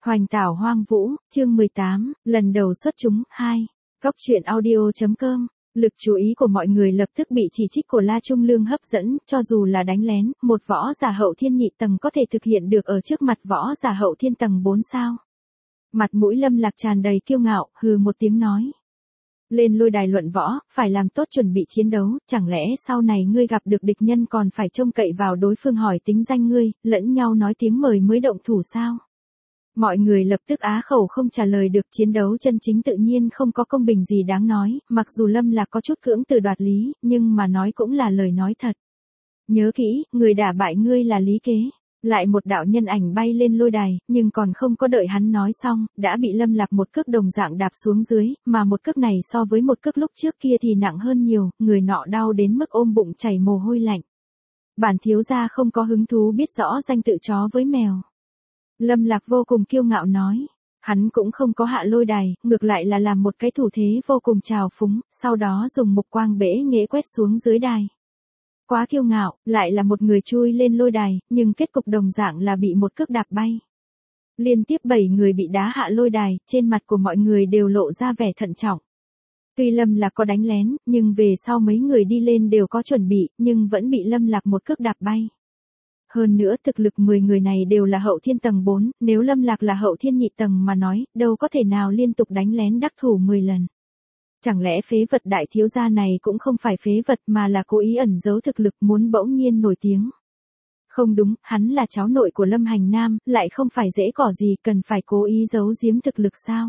Hoành tảo hoang vũ, chương 18, lần đầu xuất chúng, 2. Góc truyện audio.com. Lực chú ý của mọi người lập tức bị chỉ trích của La Trung Lương hấp dẫn, cho dù là đánh lén, một võ giả hậu thiên nhị tầng có thể thực hiện được ở trước mặt võ giả hậu thiên tầng 4 sao. Mặt mũi Lâm Lạc tràn đầy kiêu ngạo, hừ một tiếng nói. Lên lôi đài luận võ, phải làm tốt chuẩn bị chiến đấu, chẳng lẽ sau này ngươi gặp được địch nhân còn phải trông cậy vào đối phương hỏi tính danh ngươi, lẫn nhau nói tiếng mời mới động thủ sao? Mọi người lập tức á khẩu không trả lời được, chiến đấu chân chính tự nhiên không có công bình gì đáng nói, mặc dù Lâm Lạc có chút cưỡng từ đoạt lý, nhưng mà nói cũng là lời nói thật. Nhớ kỹ, người đả bại ngươi là Lý Kế. Lại một đạo nhân ảnh bay lên lôi đài, nhưng còn không có đợi hắn nói xong, đã bị Lâm Lạc một cước đồng dạng đạp xuống dưới, mà một cước này so với một cước lúc trước kia thì nặng hơn nhiều, người nọ đau đến mức ôm bụng chảy mồ hôi lạnh. Bản thiếu gia không có hứng thú biết rõ danh tự chó với mèo. Lâm Lạc vô cùng kiêu ngạo nói. Hắn cũng không có hạ lôi đài, ngược lại là làm một cái thủ thế vô cùng trào phúng, sau đó dùng mục quang bẽ nghệ quét xuống dưới đài. Quá kiêu ngạo, lại là một người chui lên lôi đài, nhưng kết cục đồng dạng là bị một cước đạp bay. Liên tiếp 7 người bị đá hạ lôi đài, trên mặt của mọi người đều lộ ra vẻ thận trọng. Tuy Lâm Lạc có đánh lén, nhưng về sau mấy người đi lên đều có chuẩn bị, nhưng vẫn bị Lâm Lạc một cước đạp bay. Hơn nữa thực lực 10 người này đều là hậu thiên tầng 4, nếu Lâm Lạc là hậu thiên nhị tầng mà nói, đâu có thể nào liên tục đánh lén đắc thủ 10 lần. Chẳng lẽ phế vật đại thiếu gia này cũng không phải phế vật mà là cố ý ẩn giấu thực lực muốn bỗng nhiên nổi tiếng. Không đúng, hắn là cháu nội của Lâm Hành Nam, lại không phải dễ cỏ gì cần phải cố ý giấu giếm thực lực sao?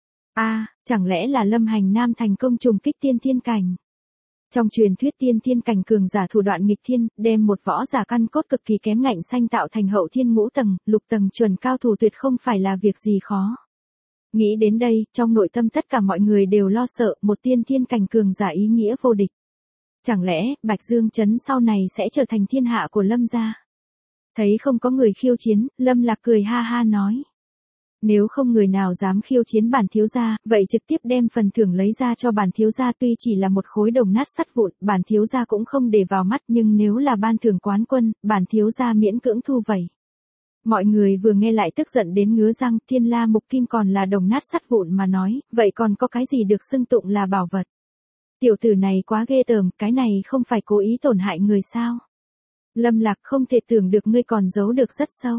Chẳng lẽ là Lâm Hành Nam thành công trùng kích tiên thiên cảnh? Trong truyền thuyết tiên thiên cảnh cường giả thủ đoạn nghịch thiên, đem một võ giả căn cốt cực kỳ kém ngạnh xanh tạo thành hậu thiên ngũ tầng, lục tầng chuẩn cao thủ tuyệt không phải là việc gì khó. Nghĩ đến đây, trong nội tâm tất cả mọi người đều lo sợ, một tiên thiên cảnh cường giả ý nghĩa vô địch. Chẳng lẽ, Bạch Dương Trấn sau này sẽ trở thành thiên hạ của Lâm gia? Thấy không có người khiêu chiến, Lâm Lạc cười ha ha nói. Nếu không người nào dám khiêu chiến bản thiếu gia, vậy trực tiếp đem phần thưởng lấy ra cho bản thiếu gia, tuy chỉ là một khối đồng nát sắt vụn, bản thiếu gia cũng không để vào mắt, nhưng nếu là ban thưởng quán quân, bản thiếu gia miễn cưỡng thu vậy. Mọi người vừa nghe lại tức giận đến ngứa răng, Thiên La Mục Kim còn là đồng nát sắt vụn mà nói, vậy còn có cái gì được xưng tụng là bảo vật. Tiểu tử này quá ghê tởm, cái này không phải cố ý tổn hại người sao? Lâm Lạc không thể tưởng được ngươi còn giấu được rất sâu.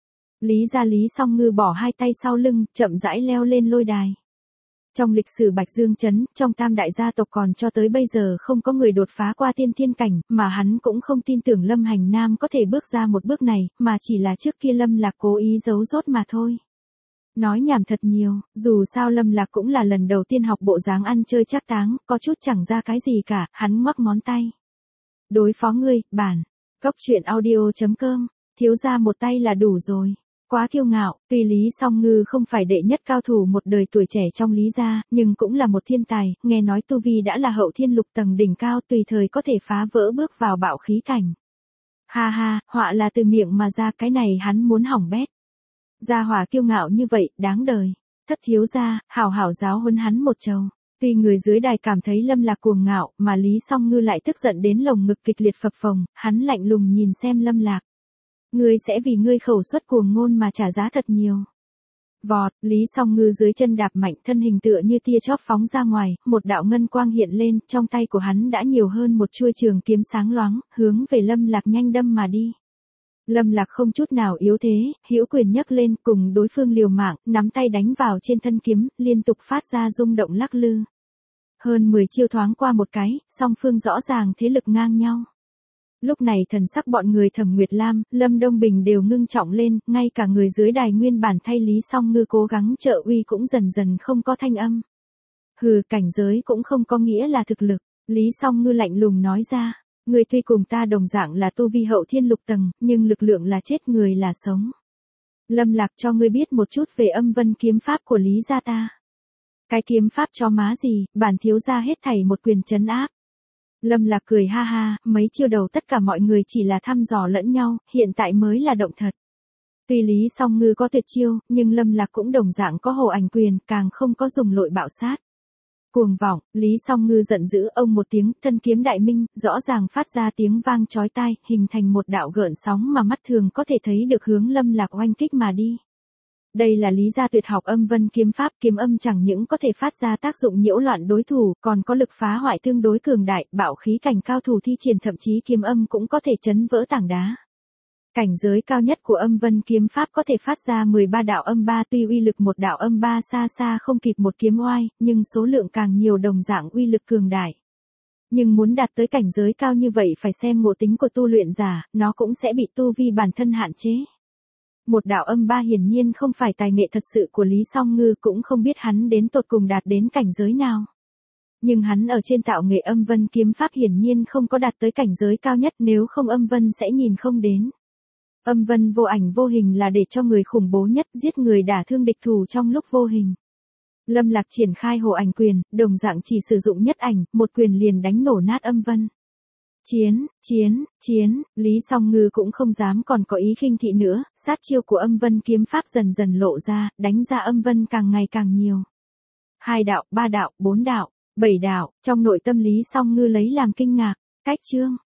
Lý gia Lý Song Ngư bỏ hai tay sau lưng, chậm rãi leo lên lôi đài. Trong lịch sử Bạch Dương Trấn, trong tam đại gia tộc còn cho tới bây giờ không có người đột phá qua tiên thiên cảnh, mà hắn cũng không tin tưởng Lâm Hành Nam có thể bước ra một bước này, mà chỉ là trước kia Lâm Lạc cố ý giấu rốt mà thôi. Nói nhảm thật nhiều, dù sao Lâm Lạc cũng là lần đầu tiên học bộ dáng ăn chơi trác táng, có chút chẳng ra cái gì cả, hắn ngoắc ngón tay. Đối phó ngươi, bản. Góc truyện audio.com, thiếu gia một tay là đủ rồi. Quá kiêu ngạo, tuy Lý Song Ngư không phải đệ nhất cao thủ một đời tuổi trẻ trong Lý gia, nhưng cũng là một thiên tài, nghe nói tu vi đã là hậu thiên lục tầng đỉnh cao, tùy thời có thể phá vỡ bước vào bạo khí cảnh. Ha ha, họa là từ miệng mà ra, cái này hắn muốn hỏng bét. Gia hỏa kiêu ngạo như vậy, đáng đời. Thất thiếu gia, hảo hảo giáo huấn hắn một trầu. Tuy người dưới đài cảm thấy Lâm Lạc cuồng ngạo, mà Lý Song Ngư lại tức giận đến lồng ngực kịch liệt phập phồng, hắn lạnh lùng nhìn xem Lâm Lạc. Ngươi sẽ vì ngươi khẩu suất cuồng ngôn mà trả giá thật nhiều. Vọt, Lý Song Ngư dưới chân đạp mạnh, thân hình tựa như tia chớp phóng ra ngoài, một đạo ngân quang hiện lên, trong tay của hắn đã nhiều hơn một chuôi trường kiếm sáng loáng, hướng về Lâm Lạc nhanh đâm mà đi. Lâm Lạc không chút nào yếu thế, hữu quyền nhấc lên, cùng đối phương liều mạng, nắm tay đánh vào trên thân kiếm, liên tục phát ra rung động lắc lư. Hơn 10 chiêu thoáng qua một cái, song phương rõ ràng thế lực ngang nhau. Lúc này thần sắc bọn người Thẩm Nguyệt Lam, Lâm Đông Bình đều ngưng trọng lên, ngay cả người dưới đài nguyên bản thay Lý Song Ngư cố gắng trợ uy cũng dần dần không có thanh âm. Hừ, cảnh giới cũng không có nghĩa là thực lực, Lý Song Ngư lạnh lùng nói ra, người tuy cùng ta đồng dạng là tu vi hậu thiên lục tầng, nhưng lực lượng là chết người là sống. Lâm Lạc cho ngươi biết một chút về âm vân kiếm pháp của Lý gia ta. Cái kiếm pháp cho má gì, bản thiếu gia hết thảy một quyền trấn áp. Lâm Lạc cười ha ha, mấy chiêu đầu tất cả mọi người chỉ là thăm dò lẫn nhau, hiện tại mới là động thật. Tuy Lý Song Ngư có tuyệt chiêu, nhưng Lâm Lạc cũng đồng dạng có hồ ảnh quyền, càng không có dùng lội bạo sát. Cuồng vọng, Lý Song Ngư giận dữ ông một tiếng, thân kiếm đại minh, rõ ràng phát ra tiếng vang chói tai, hình thành một đạo gợn sóng mà mắt thường có thể thấy được hướng Lâm Lạc oanh kích mà đi. Đây là lý gia tuyệt học âm vân kiếm pháp, kiếm âm chẳng những có thể phát ra tác dụng nhiễu loạn đối thủ, còn có lực phá hoại tương đối cường đại, bạo khí cảnh cao thủ thi triển, thậm chí kiếm âm cũng có thể chấn vỡ tảng đá. Cảnh giới cao nhất của âm vân kiếm pháp có thể phát ra 13 đạo âm ba, tuy uy lực một đạo âm ba xa xa không kịp một kiếm oai, nhưng số lượng càng nhiều đồng dạng uy lực cường đại. Nhưng muốn đạt tới cảnh giới cao như vậy phải xem ngộ tính của tu luyện giả, nó cũng sẽ bị tu vi bản thân hạn chế. Một đạo âm ba hiển nhiên không phải tài nghệ thật sự của Lý Song Ngư, cũng không biết hắn đến tột cùng đạt đến cảnh giới nào. Nhưng hắn ở trên tạo nghệ âm vân kiếm pháp hiển nhiên không có đạt tới cảnh giới cao nhất, nếu không âm vân sẽ nhìn không đến. Âm vân vô ảnh vô hình là để cho người khủng bố nhất, giết người đả thương địch thủ trong lúc vô hình. Lâm Lạc triển khai hồ ảnh quyền, đồng dạng chỉ sử dụng nhất ảnh, một quyền liền đánh nổ nát âm vân. Chiến, Lý Song Ngư cũng không dám còn có ý khinh thị nữa, sát chiêu của âm vân kiếm pháp dần dần lộ ra, đánh ra âm vân càng ngày càng nhiều. 2 đạo, 3 đạo, 4 đạo, 7 đạo, trong nội tâm Lý Song Ngư lấy làm kinh ngạc. Cách chương